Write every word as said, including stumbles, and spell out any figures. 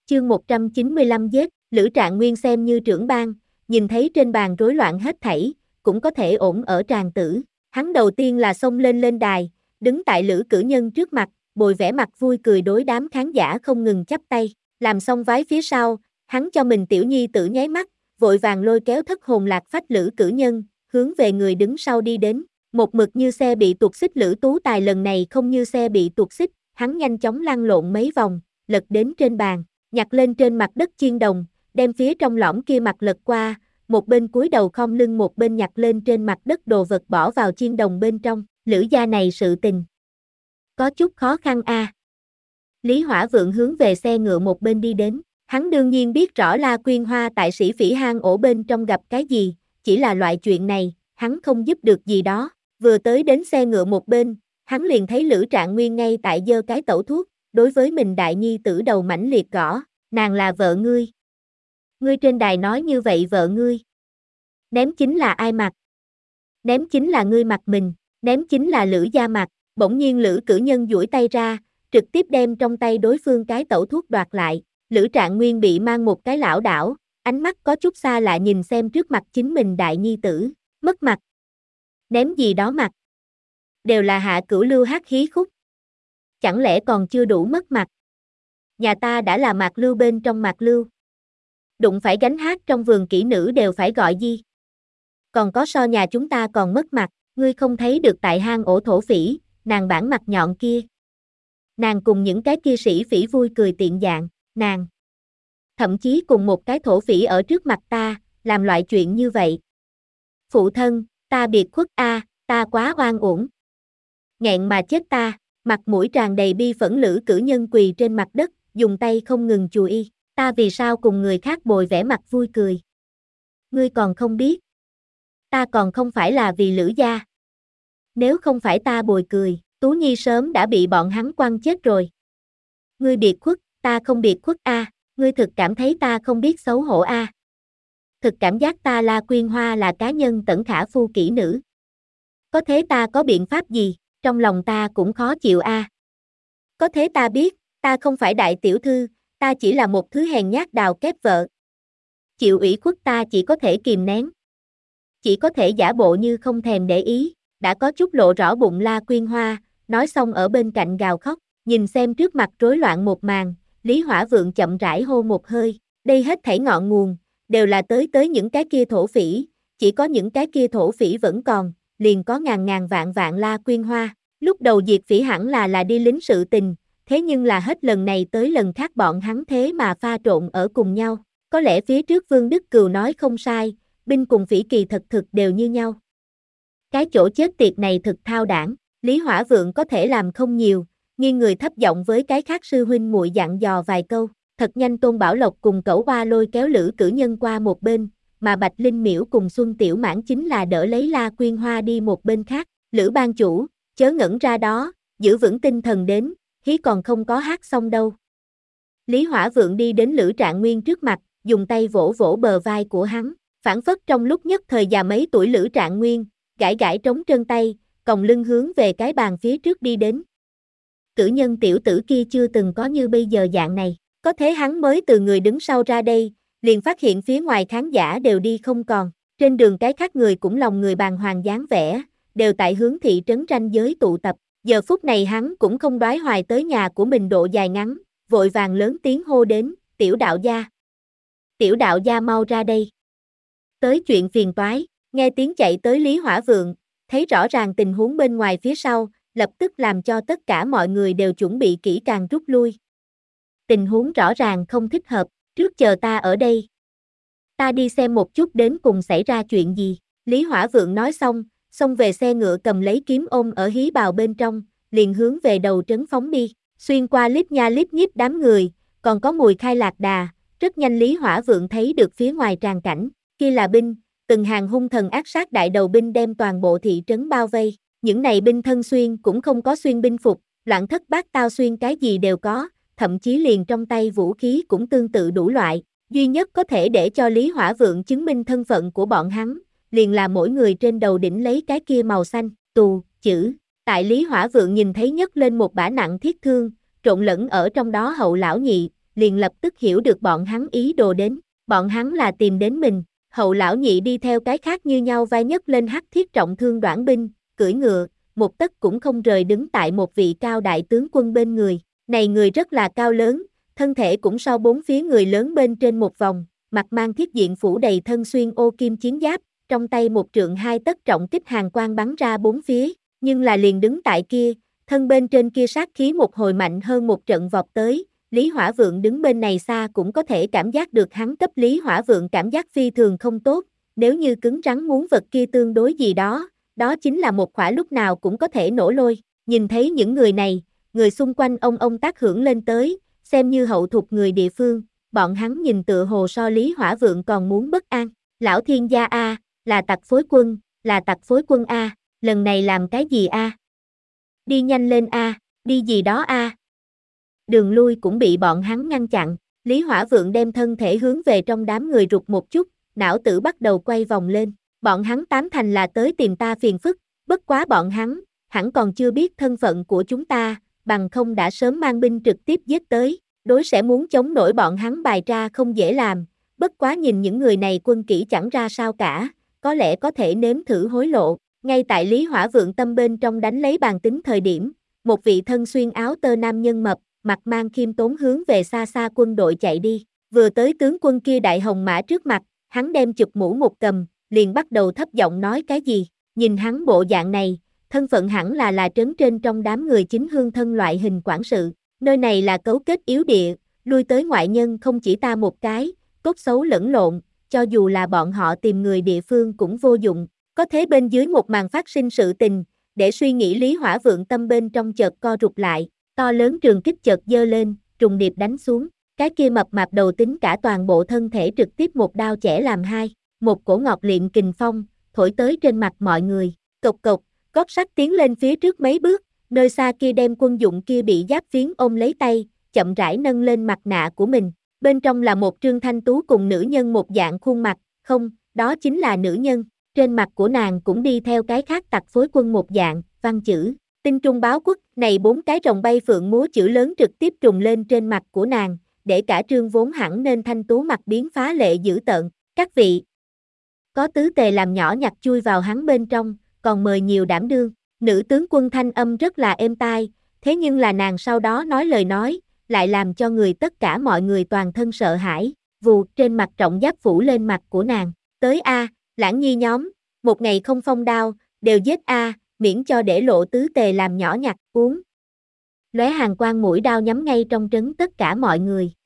Chương một trăm chín mươi lăm giết, Lữ Trạng Nguyên xem như trưởng ban, nhìn thấy trên bàn rối loạn hết thảy, cũng có thể ổn ở tràng tử. Hắn đầu tiên là xông lên lên đài, đứng tại Lữ Cử Nhân trước mặt, bồi vẻ mặt vui cười đối đám khán giả không ngừng chắp tay. Làm xong vái phía sau, hắn cho mình tiểu nhi tử nháy mắt, vội vàng lôi kéo thất hồn lạc phách Lữ Cử Nhân, hướng về người đứng sau đi đến. Một mực như xe bị tuột xích Lữ Tú Tài lần này không như xe bị tuột xích, hắn nhanh chóng lăn lộn mấy vòng, lật đến trên bàn, nhặt lên trên mặt đất chiên đồng, đem phía trong lõm kia mặt lật qua, một bên cúi đầu khom lưng một bên nhặt lên trên mặt đất đồ vật bỏ vào chiên đồng bên trong. Lữ gia này sự tình có chút khó khăn a. À. Lý Hỏa Vượng hướng về xe ngựa một bên đi đến, hắn đương nhiên biết rõ La Quyên Hoa tại sĩ phỉ hang ổ bên trong gặp cái gì, chỉ là loại chuyện này, hắn không giúp được gì đó. Vừa tới đến xe ngựa một bên, hắn liền thấy Lữ Trạng Nguyên ngay tại giơ cái tẩu thuốc, đối với mình đại nhi tử đầu mãnh liệt gõ, nàng là vợ ngươi. Ngươi trên đài nói như vậy vợ ngươi. Ném chính là ai mặt? Ném chính là ngươi mặt mình, ném chính là Lữ gia mặt. Bỗng nhiên Lữ Cử Nhân duỗi tay ra, trực tiếp đem trong tay đối phương cái tẩu thuốc đoạt lại. Lữ Trạng Nguyên bị mang một cái lảo đảo, ánh mắt có chút xa lạ nhìn xem trước mặt chính mình đại nhi tử, mất mặt. Ném gì đó mặt? Đều là hạ cửu lưu hát khí khúc. Chẳng lẽ còn chưa đủ mất mặt? Nhà ta đã là mạc lưu bên trong mạc lưu. Đụng phải gánh hát trong vườn kỹ nữ đều phải gọi gì? Còn có so nhà chúng ta còn mất mặt, ngươi không thấy được tại hang ổ thổ phỉ, nàng bản mặt nhọn kia. Nàng cùng những cái kia sĩ phỉ vui cười tiện dạng, nàng. Thậm chí cùng một cái thổ phỉ ở trước mặt ta, làm loại chuyện như vậy. Phụ thân, ta biệt khuất a, ta quá oan uổng. Nghẹn mà chết ta, mặt mũi tràn đầy bi phẫn Lữ Cử Nhân quỳ trên mặt đất, dùng tay không ngừng chùi y, ta vì sao cùng người khác bồi vẻ mặt vui cười. Ngươi còn không biết. Ta còn không phải là vì Lữ gia. Nếu không phải ta bồi cười, Tú Nhi sớm đã bị bọn hắn quăng chết rồi. Ngươi biệt khuất, ta không biệt khuất a, à. Ngươi thực cảm thấy ta không biết xấu hổ a. À. Thực cảm giác ta La Quyên Hoa là cá nhân tẩn khả phu kỹ nữ. Có thế ta có biện pháp gì, trong lòng ta cũng khó chịu a. À. Có thế ta biết, ta không phải đại tiểu thư, ta chỉ là một thứ hèn nhát đào kép vợ. Chịu ủy khuất ta chỉ có thể kìm nén. Chỉ có thể giả bộ như không thèm để ý, đã có chút lộ rõ bụng La Quyên Hoa, nói xong ở bên cạnh gào khóc, nhìn xem trước mặt rối loạn một màn, Lý Hỏa Vượng chậm rãi hô một hơi, đây hết thảy ngọn nguồn, đều là tới tới những cái kia thổ phỉ, chỉ có những cái kia thổ phỉ vẫn còn, liền có ngàn ngàn vạn vạn La Quyên Hoa, lúc đầu diệt phỉ hẳn là là đi lính sự tình, thế nhưng là hết lần này tới lần khác bọn hắn thế mà pha trộn ở cùng nhau, có lẽ phía trước Vương Đức Cừu nói không sai, binh cùng phỉ kỳ thật thực đều như nhau. Cái chỗ chết tiệt này thực thao đảng, Lý Hỏa Vượng có thể làm không nhiều, nghiêng người thấp giọng với cái khác sư huynh muội dặn dò vài câu, thật nhanh Tôn Bảo Lộc cùng Cẩu Hoa lôi kéo Lữ Cử Nhân qua một bên, mà Bạch Linh Miễu cùng Xuân Tiểu Mãn chính là đỡ lấy La Quyên Hoa đi một bên khác, Lữ ban chủ, chớ ngẩn ra đó, giữ vững tinh thần đến, hí còn không có hát xong đâu. Lý Hỏa Vượng đi đến Lữ Trạng Nguyên trước mặt, dùng tay vỗ vỗ bờ vai của hắn, phản phất trong lúc nhất thời già mấy tuổi Lữ Trạng Nguyên, gãi gãi trống trơn tay, còng lưng hướng về cái bàn phía trước đi đến. Cử Nhân tiểu tử kia chưa từng có như bây giờ dạng này, có thế hắn mới từ người đứng sau ra đây, liền phát hiện phía ngoài khán giả đều đi không còn, trên đường cái khác người cũng lòng người bàng hoàng dáng vẻ, đều tại hướng thị trấn ranh giới tụ tập, giờ phút này hắn cũng không đoái hoài tới nhà của mình độ dài ngắn, vội vàng lớn tiếng hô đến, tiểu đạo gia. Tiểu đạo gia mau ra đây. Tới chuyện phiền toái, nghe tiếng chạy tới Lý Hỏa Vượng, thấy rõ ràng tình huống bên ngoài phía sau, lập tức làm cho tất cả mọi người đều chuẩn bị kỹ càng rút lui. Tình huống rõ ràng không thích hợp, trước chờ ta ở đây. Ta đi xem một chút đến cùng xảy ra chuyện gì, Lý Hỏa Vượng nói xong, xông về xe ngựa cầm lấy kiếm ôm ở hí bào bên trong, liền hướng về đầu trấn phóng đi, xuyên qua lít nha lít nhít đám người, còn có mùi khai lạc đà, rất nhanh Lý Hỏa Vượng thấy được phía ngoài tràng cảnh, kia là binh, từng hàng hung thần ác sát đại đầu binh đem toàn bộ thị trấn bao vây, những này binh thân xuyên cũng không có xuyên binh phục, loạn thất bát tao xuyên cái gì đều có, thậm chí liền trong tay vũ khí cũng tương tự đủ loại, duy nhất có thể để cho Lý Hỏa Vượng chứng minh thân phận của bọn hắn, liền là mỗi người trên đầu đỉnh lấy cái kia màu xanh, tù, chữ, tại Lý Hỏa Vượng nhìn thấy nhấc lên một bả nặng thiết thương, trộn lẫn ở trong đó hậu lão nhị, liền lập tức hiểu được bọn hắn ý đồ đến, bọn hắn là tìm đến mình. Hậu lão nhị đi theo cái khác như nhau vai nhấc lên hắc thiết trọng thương đoản binh, cưỡi ngựa, một tấc cũng không rời đứng tại một vị cao đại tướng quân bên người. Này người rất là cao lớn, thân thể cũng so bốn phía người lớn bên trên một vòng, mặt mang thiết diện phủ đầy thân xuyên ô kim chiến giáp, trong tay một trượng hai tấc trọng kích hàng quang bắn ra bốn phía, nhưng là liền đứng tại kia, thân bên trên kia sát khí một hồi mạnh hơn một trận vọt tới. Lý Hỏa Vượng đứng bên này xa cũng có thể cảm giác được hắn cấp Lý Hỏa Vượng cảm giác phi thường không tốt, nếu như cứng rắn muốn vật kia tương đối gì đó, đó chính là một khỏa lúc nào cũng có thể nổ lôi. Nhìn thấy những người này, người xung quanh ông ông tác hưởng lên tới, xem như hậu thục người địa phương, bọn hắn nhìn tựa hồ so Lý Hỏa Vượng còn muốn bất an. Lão thiên gia a, là tặc phối quân, là tặc phối quân a, lần này làm cái gì a? Đi nhanh lên a, đi gì đó a. Đường lui cũng bị bọn hắn ngăn chặn, Lý Hỏa Vượng đem thân thể hướng về trong đám người rụt một chút, não tử bắt đầu quay vòng lên, bọn hắn tám thành là tới tìm ta phiền phức, bất quá bọn hắn, hẳn còn chưa biết thân phận của chúng ta, bằng không đã sớm mang binh trực tiếp giết tới, đối sẽ muốn chống nổi bọn hắn bài ra không dễ làm, bất quá nhìn những người này quân kỹ chẳng ra sao cả, có lẽ có thể nếm thử hối lộ. Ngay tại Lý Hỏa Vượng tâm bên trong đánh lấy bàn tính thời điểm, một vị thân xuyên áo tơ nam nhân mập, mặt mang khiêm tốn hướng về xa xa quân đội chạy đi, vừa tới tướng quân kia đại hồng mã trước mặt, hắn đem chụp mũ một cầm, liền bắt đầu thấp giọng nói cái gì, nhìn hắn bộ dạng này, thân phận hẳn là là trấn trên trong đám người chính hương thân loại hình quản sự, nơi này là cấu kết yếu địa, lui tới ngoại nhân không chỉ ta một cái, cốt xấu lẫn lộn, cho dù là bọn họ tìm người địa phương cũng vô dụng, có thế bên dưới một màn phát sinh sự tình, để suy nghĩ Lý Hỏa Vượng tâm bên trong chợt co rụt lại, to lớn trường kích chợt giơ lên, trùng điệp đánh xuống, cái kia mập mạp đầu tính cả toàn bộ thân thể trực tiếp một đao chẻ làm hai, một cổ ngọt liệm kình phong, thổi tới trên mặt mọi người, cộc cộc, gót sắt tiến lên phía trước mấy bước, nơi xa kia đem quân dụng kia bị giáp phiến ôm lấy tay, chậm rãi nâng lên mặt nạ của mình, bên trong là một trương thanh tú cùng nữ nhân một dạng khuôn mặt, không, đó chính là nữ nhân, trên mặt của nàng cũng đi theo cái khác tặc phối quân một dạng, văn chữ. Tinh Trung báo quốc, này bốn cái rồng bay phượng múa chữ lớn trực tiếp trùng lên trên mặt của nàng, để cả trương vốn hẳn nên thanh tú mặt biến phá lệ dữ tợn. Các vị, có tứ tề làm nhỏ nhặt chui vào hắn bên trong, còn mời nhiều đảm đương. Nữ tướng quân thanh âm rất là êm tai, thế nhưng là nàng sau đó nói lời nói, lại làm cho người tất cả mọi người toàn thân sợ hãi. Vù, trên mặt trọng giáp phủ lên mặt của nàng. Tới a, Lãng Nhi nhóm, một ngày không phong đao, đều giết a, miễn cho để lộ tứ tề làm nhỏ nhặt, uống. Lóe hàng quang mũi đao nhắm ngay trong trấn tất cả mọi người,